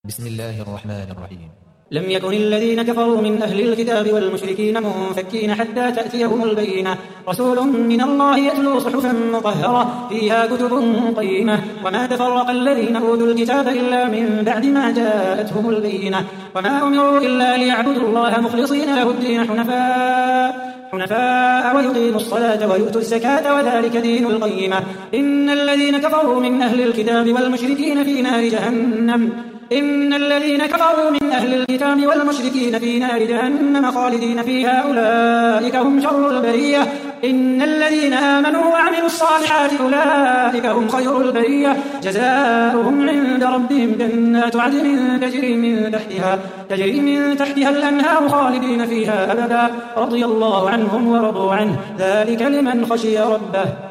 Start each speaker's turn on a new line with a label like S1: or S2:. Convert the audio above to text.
S1: بسم الله الرحمن الرحيم.
S2: لم يكن الذين كفروا من أهل الكتاب والمشركين منفكين حتى تأتيهم البينة رسول من الله يتلو صحفا مطهرة فيها كتب قيمة وما تفرق الذين أوتوا الكتاب إلا من بعد ما جاءتهم البينة وما أمروا إلا ليعبدوا الله مخلصين له الدين حنفاء ويقيموا الصلاة ويؤتوا الزكاة وذلك دين القيمة إن الذين كفروا من أهل الكتاب والمشركين في نار جهنم خالدين فيها أولئك هم شر البرية إن الذين آمنوا وعملوا الصالحات أولئك هم خير البرية جزاؤهم عند ربهم جنات عدن تجري من تحتها الأنهار خالدين فيها أبدا رضي الله عنهم ورضوا عنه ذلك لمن خشي ربه.